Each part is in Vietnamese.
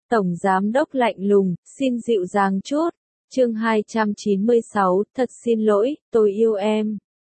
Tổng giám đốc lạnh lùng, xin dịu dàng chút. Chương 296, thật xin lỗi, tôi yêu em.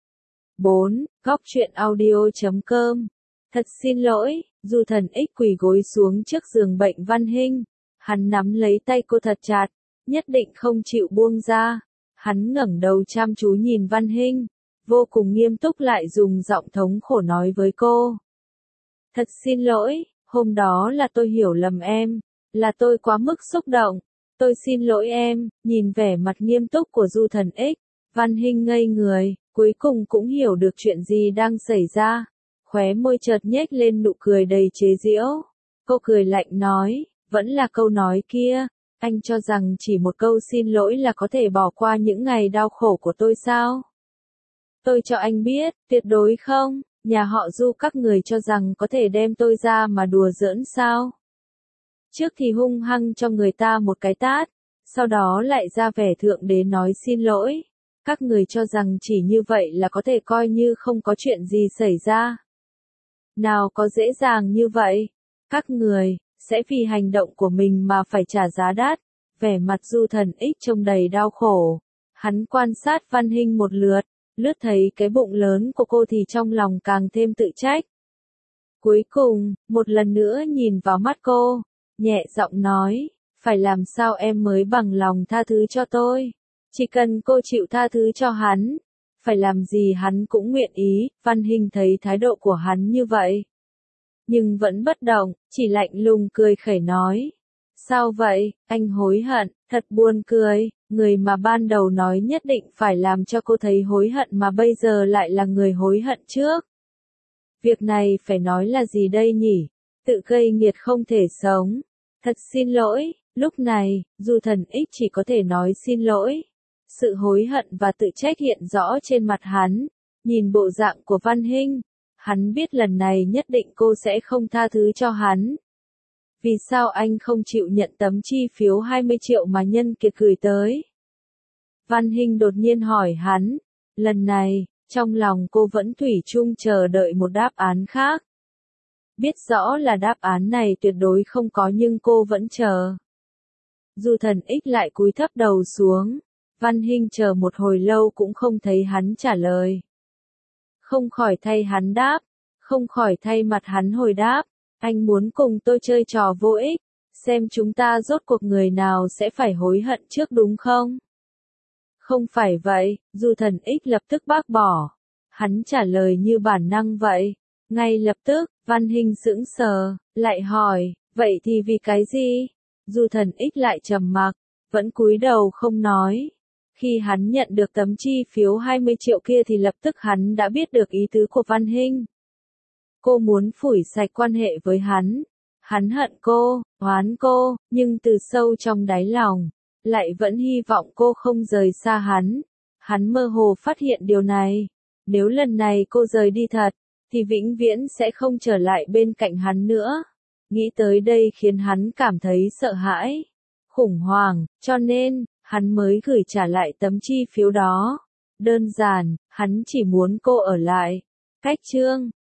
4. Góc truyện audio.com. Thật xin lỗi, Du Thần X quỳ gối xuống trước giường bệnh Văn Hinh. Hắn nắm lấy tay cô thật chặt, nhất định không chịu buông ra. Hắn ngẩng đầu chăm chú nhìn Văn Hinh, vô cùng nghiêm túc lại dùng giọng thống khổ nói với cô. Thật xin lỗi, hôm đó là tôi hiểu lầm em, là tôi quá mức xúc động. Tôi xin lỗi em. Nhìn vẻ mặt nghiêm túc của Du Thần X, Văn Hinh ngây người, cuối cùng cũng hiểu được chuyện gì đang xảy ra. Khóe môi chợt nhếch lên nụ cười đầy chế giễu. Cô cười lạnh nói, vẫn là câu nói kia, anh cho rằng chỉ một câu xin lỗi là có thể bỏ qua những ngày đau khổ của tôi sao? Tôi cho anh biết, tuyệt đối không, nhà họ Du các người cho rằng có thể đem tôi ra mà đùa giỡn sao? Trước thì hung hăng cho người ta một cái tát, sau đó lại ra vẻ thượng đế nói xin lỗi. Các người cho rằng chỉ như vậy là có thể coi như không có chuyện gì xảy ra. Nào có dễ dàng như vậy, các người sẽ vì hành động của mình mà phải trả giá đắt. Vẻ mặt Du Thần X trông đầy đau khổ. Hắn quan sát Văn Hinh một lượt, lướt thấy cái bụng lớn của cô thì trong lòng càng thêm tự trách. Cuối cùng, một lần nữa nhìn vào mắt cô, nhẹ giọng nói, phải làm sao em mới bằng lòng tha thứ cho tôi? Chỉ cần cô chịu tha thứ cho hắn, phải làm gì hắn cũng nguyện ý. Văn Hinh thấy thái độ của hắn như vậy, nhưng vẫn bất động, chỉ lạnh lùng cười khẩy nói. Sao vậy, anh hối hận, thật buồn cười, người mà ban đầu nói nhất định phải làm cho cô thấy hối hận mà bây giờ lại là người hối hận trước. Việc này phải nói là gì đây nhỉ? Tự gây nghiệt không thể sống. Thật xin lỗi, lúc này, Du Thần X chỉ có thể nói xin lỗi. Sự hối hận và tự trách hiện rõ trên mặt hắn. Nhìn bộ dạng của Văn Hinh, hắn biết lần này nhất định cô sẽ không tha thứ cho hắn. Vì sao anh không chịu nhận tấm chi phiếu 20 triệu mà Nhân Kiệt gửi tới? Văn Hinh đột nhiên hỏi hắn. Lần này, trong lòng cô vẫn thủy chung chờ đợi một đáp án khác. Biết rõ là đáp án này tuyệt đối không có nhưng cô vẫn chờ. Du Thần X lại cúi thấp đầu xuống. Văn Hinh chờ một hồi lâu cũng không thấy hắn trả lời. Không khỏi thay hắn đáp, không khỏi thay mặt hắn hồi đáp. Anh muốn cùng tôi chơi trò vô ích, xem chúng ta rốt cuộc người nào sẽ phải hối hận trước đúng không? Không phải vậy, Du Thần X lập tức bác bỏ. Hắn trả lời như bản năng vậy. Ngay lập tức, Văn Hinh sững sờ, lại hỏi, vậy thì vì cái gì? Du Thần X lại trầm mặc, vẫn cúi đầu không nói. Khi hắn nhận được tấm chi phiếu 20 triệu kia thì lập tức hắn đã biết được ý tứ của Văn Hinh. Cô muốn phủi sạch quan hệ với hắn. Hắn hận cô, oán cô, nhưng từ sâu trong đáy lòng, lại vẫn hy vọng cô không rời xa hắn. Hắn mơ hồ phát hiện điều này. Nếu lần này cô rời đi thật, thì vĩnh viễn sẽ không trở lại bên cạnh hắn nữa. Nghĩ tới đây khiến hắn cảm thấy sợ hãi, khủng hoảng, cho nên, hắn mới gửi trả lại tấm chi phiếu đó. Đơn giản, hắn chỉ muốn cô ở lại. Cách chương